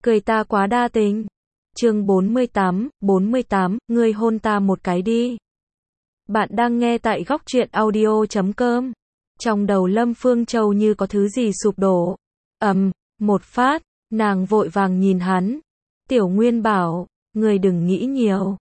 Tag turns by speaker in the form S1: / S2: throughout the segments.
S1: cười ta quá đa tình. Chương 48, ngươi hôn ta một cái đi. Bạn đang nghe tại góc truyện audio.com. Trong đầu Lâm Phương Châu như có thứ gì sụp đổ. Một phát, nàng vội vàng nhìn hắn. Tiểu Nguyên bảo, ngươi đừng nghĩ nhiều,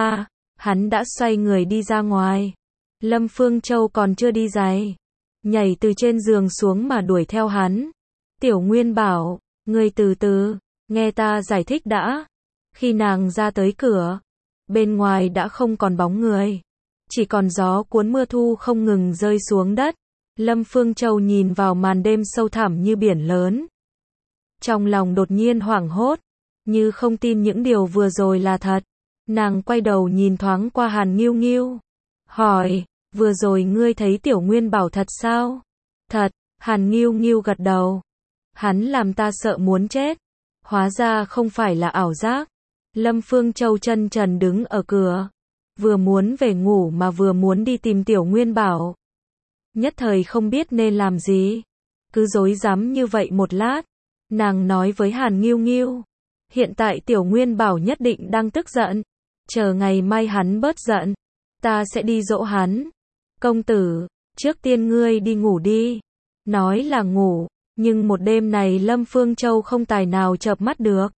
S1: hắn đã xoay người đi ra ngoài. Lâm Phương Châu còn chưa đi giày, nhảy từ trên giường xuống mà đuổi theo hắn. Tiểu Nguyên bảo, ngươi từ từ, nghe ta giải thích đã. Khi nàng ra tới cửa, bên ngoài đã không còn bóng người, chỉ còn gió cuốn mưa thu không ngừng rơi xuống đất. Lâm Phương Châu nhìn vào màn đêm sâu thẳm như biển lớn. Trong lòng đột nhiên hoảng hốt, như không tin những điều vừa rồi là thật. Nàng quay đầu nhìn thoáng qua Hàn Nghiêu Nghiêu, hỏi, vừa rồi ngươi thấy Tiểu Nguyên bảo thật sao? Thật, Hàn Nghiêu Nghiêu gật đầu. Hắn làm ta sợ muốn chết. Hóa ra không phải là ảo giác. Lâm Phương Châu chân trần đứng ở cửa, vừa muốn về ngủ mà vừa muốn đi tìm Tiểu Nguyên bảo. Nhất thời không biết nên làm gì, cứ rối rắm như vậy một lát. Nàng nói với Hàn Nghiêu Nghiêu, hiện tại Tiểu Nguyên bảo nhất định đang tức giận, chờ ngày mai hắn bớt giận, ta sẽ đi dỗ hắn. Công tử, trước tiên ngươi đi ngủ đi. Nói là ngủ, nhưng một đêm này Lâm Phương Châu không tài nào chợp mắt được.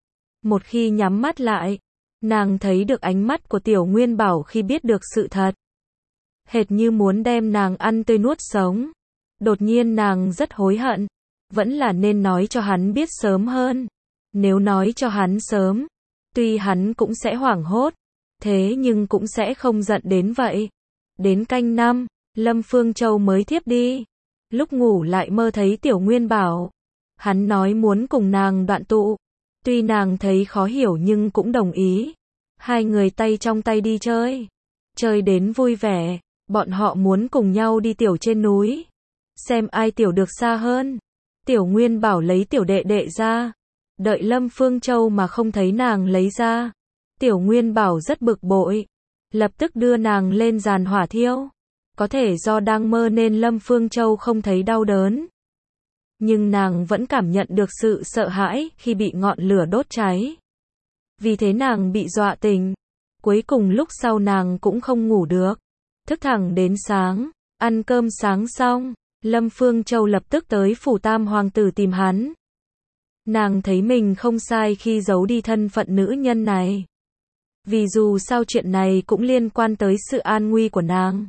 S1: Một khi nhắm mắt lại, nàng thấy được ánh mắt của Tiểu Nguyên bảo khi biết được sự thật. Hệt như muốn đem nàng ăn tươi nuốt sống. Đột nhiên nàng rất hối hận, vẫn là nên nói cho hắn biết sớm hơn. Nếu nói cho hắn sớm, tuy hắn cũng sẽ hoảng hốt, thế nhưng cũng sẽ không giận đến vậy. Đến canh 5, Lâm Phương Châu mới thiếp đi. Lúc ngủ lại mơ thấy Tiểu Nguyên bảo. Hắn nói muốn cùng nàng đoạn tụ. Tuy nàng thấy khó hiểu nhưng cũng đồng ý. Hai người tay trong tay đi chơi. Chơi đến vui vẻ, bọn họ muốn cùng nhau đi tiểu trên núi. Xem ai tiểu được xa hơn. Tiểu Nguyên bảo lấy tiểu đệ đệ ra. Đợi Lâm Phương Châu mà không thấy nàng lấy ra. Tiểu Nguyên bảo rất bực bội. Lập tức đưa nàng lên giàn hỏa thiêu. Có thể do đang mơ nên Lâm Phương Châu không thấy đau đớn. Nhưng nàng vẫn cảm nhận được sự sợ hãi khi bị ngọn lửa đốt cháy. Vì thế nàng bị dọa tỉnh. Cuối cùng lúc sau nàng cũng không ngủ được. Thức thẳng đến sáng, ăn cơm sáng xong, Lâm Phương Châu lập tức tới phủ Tam Hoàng tử tìm hắn. Nàng thấy mình không sai khi giấu đi thân phận nữ nhân này. Vì dù sao chuyện này cũng liên quan tới sự an nguy của nàng.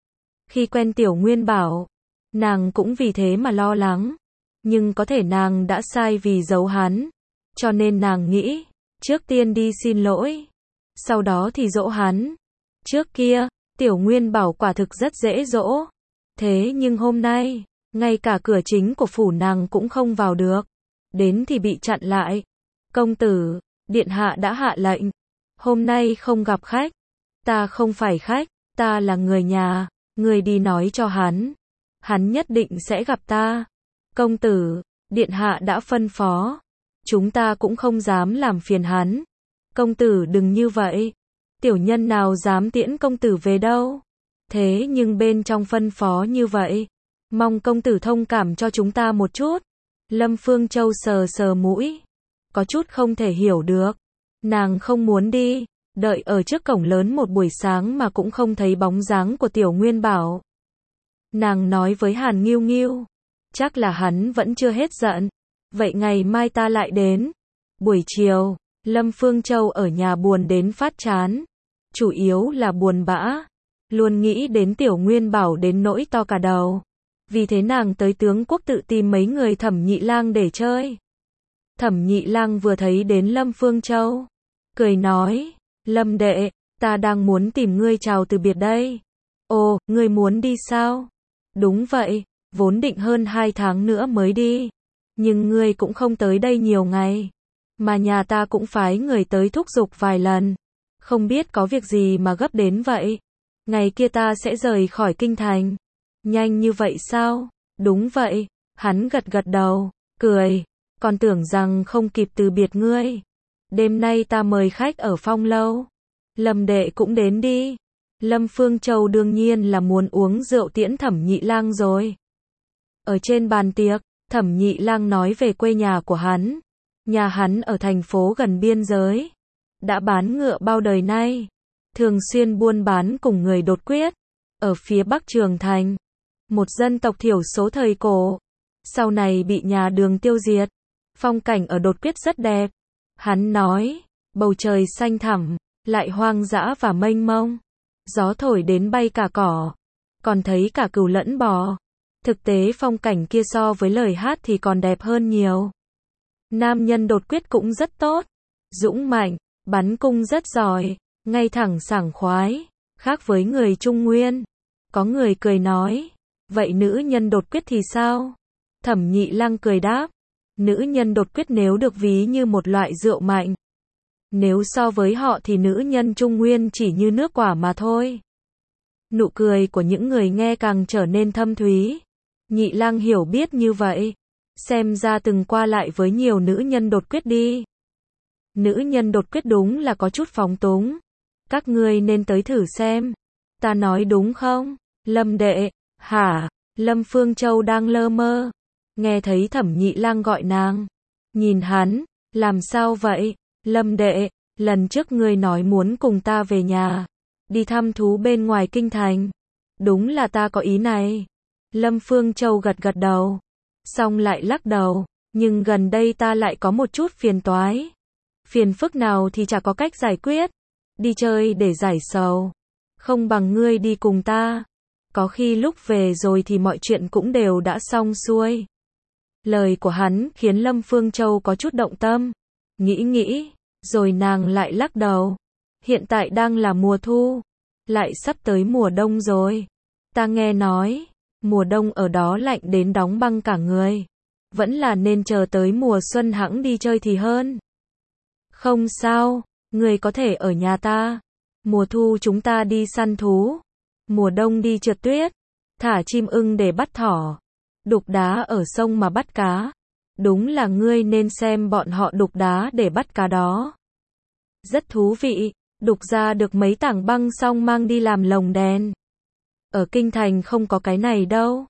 S1: Khi quen Tiểu Nguyên bảo, nàng cũng vì thế mà lo lắng. Nhưng có thể nàng đã sai vì giấu hắn. Cho nên nàng nghĩ, trước tiên đi xin lỗi. Sau đó thì dỗ hắn. Trước kia, Tiểu Nguyên bảo quả thực rất dễ dỗ. Thế nhưng hôm nay, ngay cả cửa chính của phủ nàng cũng không vào được. Đến thì bị chặn lại. Công tử, điện hạ đã hạ lệnh. Hôm nay không gặp khách. Ta không phải khách, ta là người nhà. Người đi nói cho hắn. Hắn nhất định sẽ gặp ta. Công tử, điện hạ đã phân phó. Chúng ta cũng không dám làm phiền hắn. Công tử đừng như vậy. Tiểu nhân nào dám tiễn công tử về đâu. Thế nhưng bên trong phân phó như vậy. Mong công tử thông cảm cho chúng ta một chút. Lâm Phương Châu sờ sờ mũi. Có chút không thể hiểu được. Nàng không muốn đi. Đợi ở trước cổng lớn một buổi sáng mà cũng không thấy bóng dáng của Tiểu Nguyên bảo. Nàng nói với Hàn Nghiêu Nghiêu. Chắc là hắn vẫn chưa hết giận. Vậy ngày mai ta lại đến. Buổi chiều, Lâm Phương Châu ở nhà buồn đến phát chán. Chủ yếu là buồn bã. Luôn nghĩ đến Tiểu Nguyên bảo đến nỗi to cả đầu. Vì thế nàng tới Tướng Quốc tự tìm mấy người Thẩm Nhị Lang để chơi. Thẩm Nhị Lang vừa thấy đến Lâm Phương Châu, cười nói, Lâm đệ, ta đang muốn tìm ngươi chào từ biệt đây. Ồ, ngươi muốn đi sao? Đúng vậy, vốn định hơn 2 tháng nữa mới đi. Nhưng ngươi cũng không tới đây nhiều ngày. Mà nhà ta cũng phái người tới thúc giục vài lần. Không biết có việc gì mà gấp đến vậy. Ngày kia ta sẽ rời khỏi kinh thành. Nhanh như vậy sao? Đúng vậy. Hắn gật gật đầu, cười. Còn tưởng rằng không kịp từ biệt ngươi. Đêm nay ta mời khách ở Phong lâu. Lâm đệ cũng đến đi. Lâm Phương Châu đương nhiên là muốn uống rượu tiễn Thẩm Nhị Lang rồi. Ở trên bàn tiệc, Thẩm Nhị Lang nói về quê nhà của hắn. Nhà hắn ở thành phố gần biên giới. Đã bán ngựa bao đời nay. Thường xuyên buôn bán cùng người đột quyết. Ở phía Bắc Trường Thành. Một dân tộc thiểu số thời cổ. Sau này bị nhà Đường tiêu diệt. Phong cảnh ở đột quyết rất đẹp. Hắn nói, bầu trời xanh thẳm, lại hoang dã và mênh mông. Gió thổi đến bay cả cỏ. Còn thấy cả cừu lẫn bò. Thực tế phong cảnh kia so với lời hát thì còn đẹp hơn nhiều. Nam nhân đột quyết cũng rất tốt. Dũng mạnh, bắn cung rất giỏi, ngay thẳng sảng khoái. Khác với người Trung Nguyên. Có người cười nói, vậy nữ nhân đột quyết thì sao? Thẩm Nhị Lăng cười đáp, nữ nhân đột quyết nếu được ví như một loại rượu mạnh. Nếu so với họ thì nữ nhân Trung Nguyên chỉ như nước quả mà thôi. Nụ cười của những người nghe càng trở nên thâm thúy. Nhị Lăng hiểu biết như vậy. Xem ra từng qua lại với nhiều nữ nhân đột quyết đi. Nữ nhân đột quyết đúng là có chút phóng túng. Các ngươi nên tới thử xem. Ta nói đúng không? Lâm đệ, hả? Lâm Phương Châu đang lơ mơ. Nghe thấy Thẩm Nhị Lăng gọi nàng. Nhìn hắn, làm sao vậy? Lâm đệ, lần trước ngươi nói muốn cùng ta về nhà. Đi thăm thú bên ngoài kinh thành. Đúng là ta có ý này. Lâm Phương Châu gật gật đầu. Xong lại lắc đầu. Nhưng gần đây ta lại có một chút phiền toái. Phiền phức nào thì chả có cách giải quyết. Đi chơi để giải sầu. Không bằng ngươi đi cùng ta. Có khi lúc về rồi thì mọi chuyện cũng đều đã xong xuôi. Lời của hắn khiến Lâm Phương Châu có chút động tâm. Nghĩ, rồi nàng lại lắc đầu. Hiện tại đang là mùa thu. Lại sắp tới mùa đông rồi. Ta nghe nói, mùa đông ở đó lạnh đến đóng băng cả người. Vẫn là nên chờ tới mùa xuân hẵng đi chơi thì hơn. Không sao, người có thể ở nhà ta. Mùa thu chúng ta đi săn thú. Mùa đông đi trượt tuyết. Thả chim ưng để bắt thỏ. Đục đá ở sông mà bắt cá. Đúng là ngươi nên xem bọn họ đục đá để bắt cá đó. Rất thú vị, đục ra được mấy tảng băng xong mang đi làm lồng đèn. Ở kinh thành không có cái này đâu.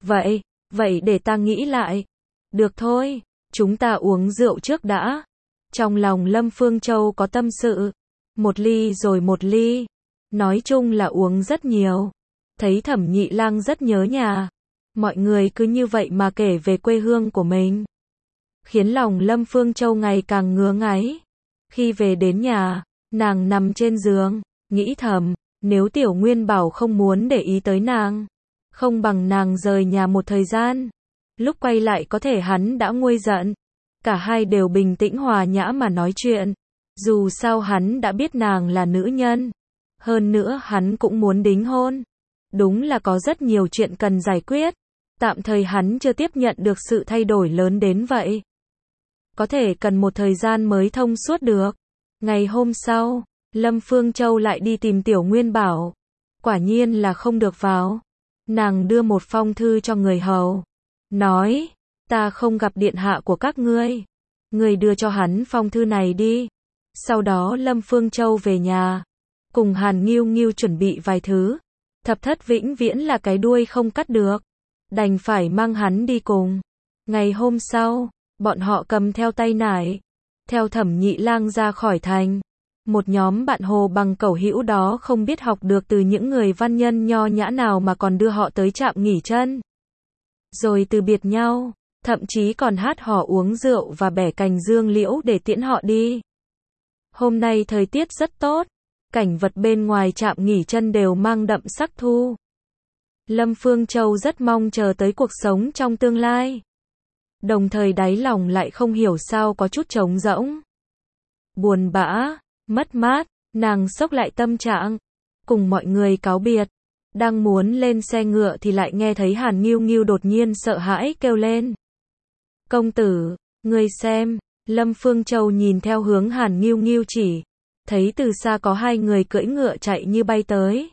S1: Vậy để ta nghĩ lại. Được thôi, chúng ta uống rượu trước đã. Trong lòng Lâm Phương Châu có tâm sự. Một ly rồi một ly. Nói chung là uống rất nhiều. Thấy Thẩm Nhị Lăng rất nhớ nhà. Mọi người cứ như vậy mà kể về quê hương của mình. Khiến lòng Lâm Phương Châu ngày càng ngứa ngáy. Khi về đến nhà, nàng nằm trên giường, nghĩ thầm, nếu Tiểu Nguyên Bảo không muốn để ý tới nàng, không bằng nàng rời nhà một thời gian. Lúc quay lại có thể hắn đã nguôi giận. Cả hai đều bình tĩnh hòa nhã mà nói chuyện. Dù sao hắn đã biết nàng là nữ nhân. Hơn nữa hắn cũng muốn đính hôn. Đúng là có rất nhiều chuyện cần giải quyết. Tạm thời hắn chưa tiếp nhận được sự thay đổi lớn đến vậy. Có thể cần một thời gian mới thông suốt được. Ngày hôm sau, Lâm Phương Châu lại đi tìm Tiểu Nguyên Bảo. Quả nhiên là không được vào. Nàng đưa một phong thư cho người hầu. Nói, ta không gặp điện hạ của các ngươi. Ngươi đưa cho hắn phong thư này đi. Sau đó Lâm Phương Châu về nhà. Cùng Hàn Nghiêu Nghiêu chuẩn bị vài thứ. Thập thất vĩnh viễn là cái đuôi không cắt được. Đành phải mang hắn đi cùng. Ngày hôm sau, bọn họ cầm theo tay nải. Theo Thẩm Nhị Lang ra khỏi thành. Một nhóm bạn Hồ Bằng Cẩu Hữu đó không biết học được từ những người văn nhân nho nhã nào mà còn đưa họ tới trạm nghỉ chân. Rồi từ biệt nhau, thậm chí còn hát hò uống rượu và bẻ cành dương liễu để tiễn họ đi. Hôm nay thời tiết rất tốt, cảnh vật bên ngoài trạm nghỉ chân đều mang đậm sắc thu. Lâm Phương Châu rất mong chờ tới cuộc sống trong tương lai. Đồng thời đáy lòng lại không hiểu sao có chút trống rỗng. Buồn bã, mất mát, nàng xốc lại tâm trạng. Cùng mọi người cáo biệt. Đang muốn lên xe ngựa thì lại nghe thấy Hàn Nghiêu Nghiêu đột nhiên sợ hãi kêu lên. Công tử, ngươi xem. Lâm Phương Châu nhìn theo hướng Hàn Nghiêu Nghiêu chỉ. Thấy từ xa có hai người cưỡi ngựa chạy như bay tới.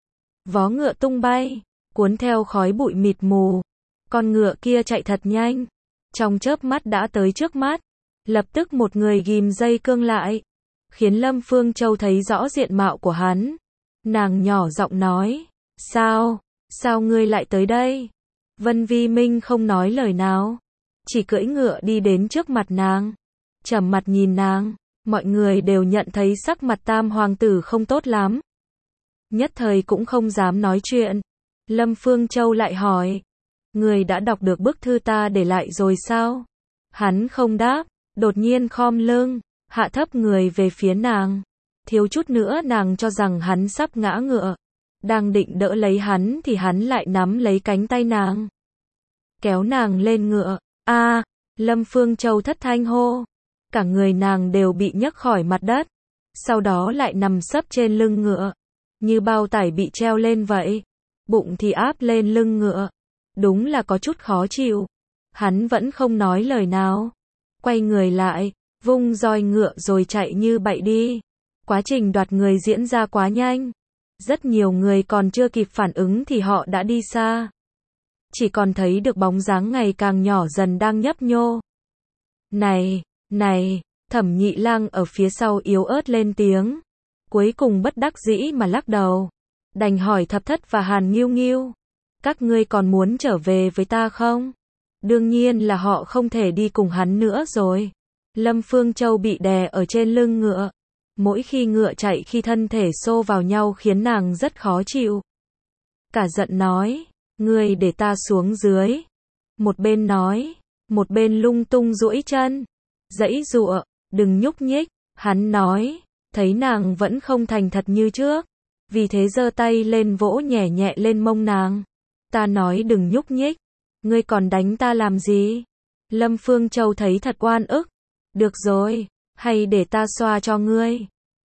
S1: Vó ngựa tung bay, cuốn theo khói bụi mịt mù. Con ngựa kia chạy thật nhanh. Trong chớp mắt đã tới trước mắt. Lập tức một người ghim dây cương lại. Khiến Lâm Phương Châu thấy rõ diện mạo của hắn. Nàng nhỏ giọng nói. Sao ngươi lại tới đây? Vân Vi Minh không nói lời nào. Chỉ cưỡi ngựa đi đến trước mặt nàng. trầm mặt nhìn nàng. Mọi người đều nhận thấy sắc mặt tam hoàng tử không tốt lắm. Nhất thời cũng không dám nói chuyện. Lâm Phương Châu lại hỏi. Người đã đọc được bức thư ta để lại rồi sao? Hắn không đáp, đột nhiên khom lưng, hạ thấp người về phía nàng. Thiếu chút nữa nàng cho rằng hắn sắp ngã ngựa. Đang định đỡ lấy hắn thì hắn lại nắm lấy cánh tay nàng. Kéo nàng lên ngựa. Lâm Phương Châu thất thanh hô. Cả người nàng đều bị nhấc khỏi mặt đất. Sau đó lại nằm sấp trên lưng ngựa. Như bao tải bị treo lên vậy. Bụng thì áp lên lưng ngựa. Đúng là có chút khó chịu. Hắn vẫn không nói lời nào. Quay người lại, vung roi ngựa rồi chạy như bậy đi. Quá trình đoạt người diễn ra quá nhanh. Rất nhiều người còn chưa kịp phản ứng thì họ đã đi xa. Chỉ còn thấy được bóng dáng ngày càng nhỏ dần đang nhấp nhô. Này, Thẩm Nhị Lang ở phía sau yếu ớt lên tiếng. Cuối cùng bất đắc dĩ mà lắc đầu. Đành hỏi Thập Thất và Hàn Nghiêu Nghiêu. Các ngươi còn muốn trở về với ta không? Đương nhiên là họ không thể đi cùng hắn nữa rồi. Lâm Phương Châu bị đè ở trên lưng ngựa. Mỗi khi ngựa chạy khi thân thể xô vào nhau khiến nàng rất khó chịu. Cả giận nói, ngươi để ta xuống dưới. Một bên nói, một bên lung tung duỗi chân. Giãy giụa, đừng nhúc nhích. Hắn nói, thấy nàng vẫn không thành thật như trước. Vì thế giơ tay lên vỗ nhẹ nhẹ lên mông nàng. Ta nói đừng nhúc nhích. Ngươi còn đánh ta làm gì? Lâm Phương Châu thấy thật oan ức. Được rồi, hay để ta xoa cho ngươi?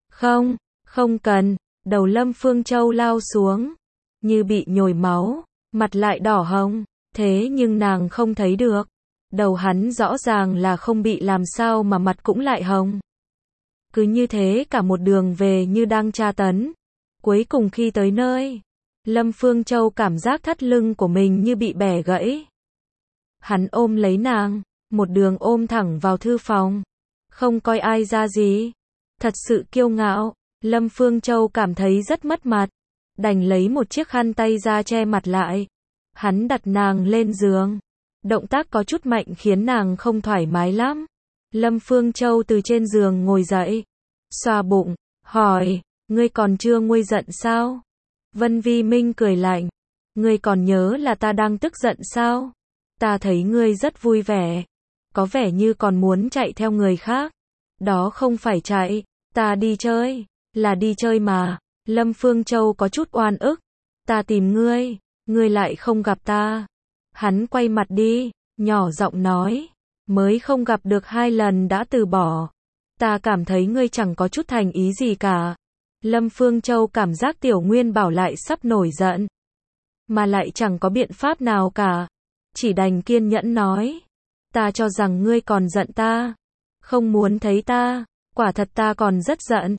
S1: Không cần. Đầu Lâm Phương Châu lao xuống. Như bị nhồi máu, mặt lại đỏ hồng. Thế nhưng nàng không thấy được. Đầu hắn rõ ràng là không bị làm sao mà mặt cũng lại hồng. Cứ như thế cả một đường về như đang tra tấn. Cuối cùng khi tới nơi, Lâm Phương Châu cảm giác thắt lưng của mình như bị bẻ gãy. Hắn ôm lấy nàng, một đường ôm thẳng vào thư phòng. Không coi ai ra gì. Thật sự kiêu ngạo, Lâm Phương Châu cảm thấy rất mất mặt. Đành lấy một chiếc khăn tay ra che mặt lại. Hắn đặt nàng lên giường. Động tác có chút mạnh khiến nàng không thoải mái lắm. Lâm Phương Châu từ trên giường ngồi dậy. Xoa bụng, hỏi, ngươi còn chưa nguôi giận sao? Vân Vi Minh cười lạnh. Ngươi còn nhớ là ta đang tức giận sao? Ta thấy ngươi rất vui vẻ. Có vẻ như còn muốn chạy theo người khác. Đó không phải chạy, ta đi chơi. Là đi chơi mà. Lâm Phương Châu có chút oan ức. Ta tìm ngươi, ngươi lại không gặp ta. Hắn quay mặt đi, nhỏ giọng nói. Mới không gặp được 2 lần đã từ bỏ. Ta cảm thấy ngươi chẳng có chút thành ý gì cả. Lâm Phương Châu cảm giác Tiểu Nguyên Bảo lại sắp nổi giận. Mà lại chẳng có biện pháp nào cả. Chỉ đành kiên nhẫn nói. Ta cho rằng ngươi còn giận ta. Không muốn thấy ta. Quả thật ta còn rất giận.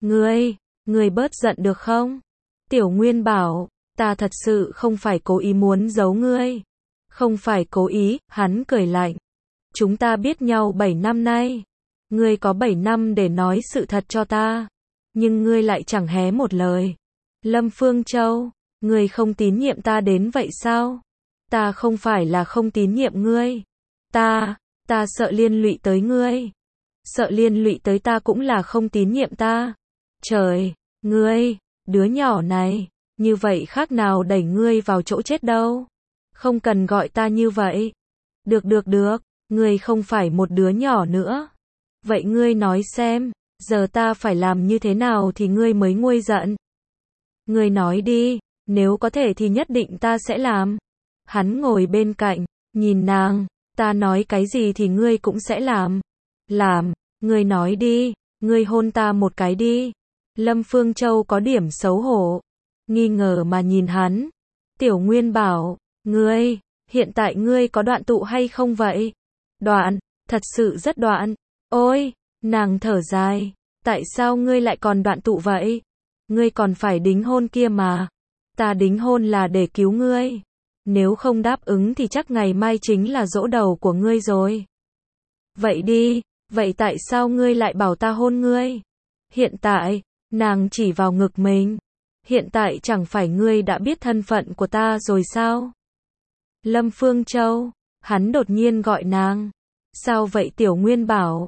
S1: Ngươi bớt giận được không? Tiểu Nguyên Bảo, ta thật sự không phải cố ý muốn giấu ngươi. Không phải cố ý, hắn cười lạnh. Chúng ta biết nhau 7 năm nay. Ngươi có 7 năm để nói sự thật cho ta. Nhưng ngươi lại chẳng hé một lời. Lâm Phương Châu, ngươi không tín nhiệm ta đến vậy sao? Ta không phải là không tín nhiệm ngươi. Ta sợ liên lụy tới ngươi. Sợ liên lụy tới ta cũng là không tín nhiệm ta. Trời, ngươi, đứa nhỏ này, như vậy khác nào đẩy ngươi vào chỗ chết đâu. Không cần gọi ta như vậy. Được, ngươi không phải một đứa nhỏ nữa. Vậy ngươi nói xem, giờ ta phải làm như thế nào thì ngươi mới nguôi giận? Ngươi nói đi, nếu có thể thì nhất định ta sẽ làm. Hắn ngồi bên cạnh, nhìn nàng, ta nói cái gì thì ngươi cũng sẽ làm. Làm, ngươi nói đi, ngươi hôn ta một cái đi. Lâm Phương Châu có điểm xấu hổ, nghi ngờ mà nhìn hắn. Tiểu Nguyên Bảo, ngươi, hiện tại ngươi có đoạn tụ hay không vậy? Đoạn, thật sự rất đoạn. Ôi, nàng thở dài, tại sao ngươi lại còn đoạn tụ vậy? Ngươi còn phải đính hôn kia mà. Ta đính hôn là để cứu ngươi. Nếu không đáp ứng thì chắc ngày mai chính là giỗ đầu của ngươi rồi. Vậy đi, vậy tại sao ngươi lại bảo ta hôn ngươi? Hiện tại, nàng chỉ vào ngực mình. Hiện tại chẳng phải ngươi đã biết thân phận của ta rồi sao? Lâm Phương Châu, hắn đột nhiên gọi nàng. Sao vậy Tiểu Nguyên Bảo?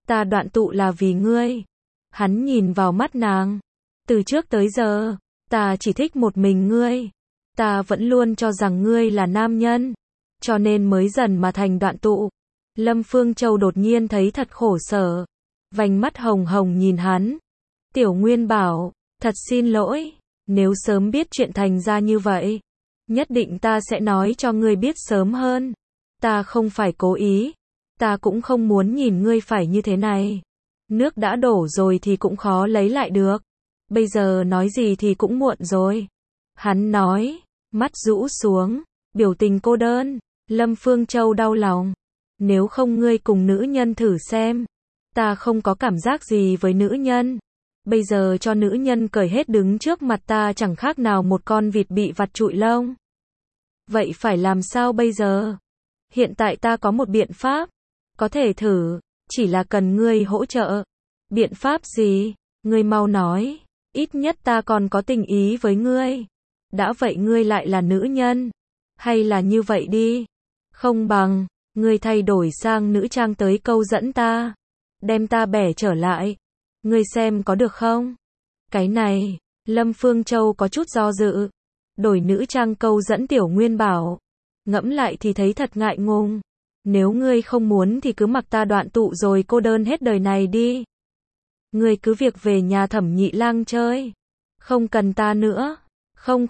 S1: Ta đoạn tụ là vì ngươi. Hắn nhìn vào mắt nàng. Từ trước tới giờ, ta chỉ thích một mình ngươi. Ta vẫn luôn cho rằng ngươi là nam nhân. Cho nên mới dần mà thành đoạn tụ. Lâm Phương Châu đột nhiên thấy thật khổ sở. Vành mắt hồng hồng nhìn hắn. Tiểu Nguyên bảo, thật xin lỗi. Nếu sớm biết chuyện thành ra như vậy, nhất định ta sẽ nói cho ngươi biết sớm hơn. Ta không phải cố ý. Ta cũng không muốn nhìn ngươi phải như thế này. Nước đã đổ rồi thì cũng khó lấy lại được. Bây giờ nói gì thì cũng muộn rồi. Hắn nói, mắt rũ xuống, biểu tình cô đơn. Lâm Phương Châu đau lòng. Nếu không ngươi cùng nữ nhân thử xem. Ta không có cảm giác gì với nữ nhân. Bây giờ cho nữ nhân cởi hết đứng trước mặt ta chẳng khác nào một con vịt bị vặt trụi lông. Vậy phải làm sao bây giờ? Hiện tại ta có một biện pháp. Có thể thử, chỉ là cần ngươi hỗ trợ. Biện pháp gì? Ngươi mau nói. Ít nhất ta còn có tình ý với ngươi. Đã vậy ngươi lại là nữ nhân. Hay là như vậy đi. Không bằng, ngươi thay đổi sang nữ trang tới câu dẫn ta. Đem ta bẻ trở lại. Ngươi xem có được không? Cái này, Lâm Phương Châu có chút do dự. Đổi nữ trang câu dẫn Tiểu Nguyên bảo. Ngẫm lại thì thấy thật ngại ngùng. Nếu ngươi không muốn thì cứ mặc ta đoạn tụ rồi cô đơn hết đời này đi. Ngươi cứ việc về nhà Thẩm Nhị Lang chơi. Không cần ta nữa. Không,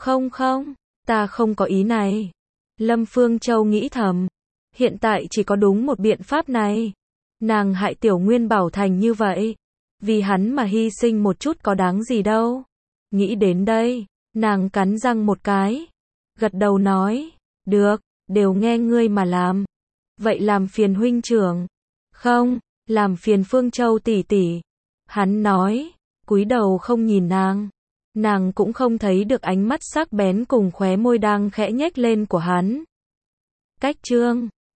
S1: ta không có ý này. Lâm Phương Châu nghĩ thầm. Hiện tại chỉ có đúng một biện pháp này. Nàng hại Tiểu Nguyên bảo thành như vậy. Vì hắn mà hy sinh một chút có đáng gì đâu. Nghĩ đến đây, nàng cắn răng một cái. Gật đầu nói. Được, đều nghe ngươi mà làm. Vậy làm phiền huynh trưởng. Không, làm phiền Phương Châu tỷ tỷ. Hắn nói, cúi đầu không nhìn nàng. Nàng cũng không thấy được ánh mắt sắc bén cùng khóe môi đang khẽ nhếch lên của hắn. Cách chương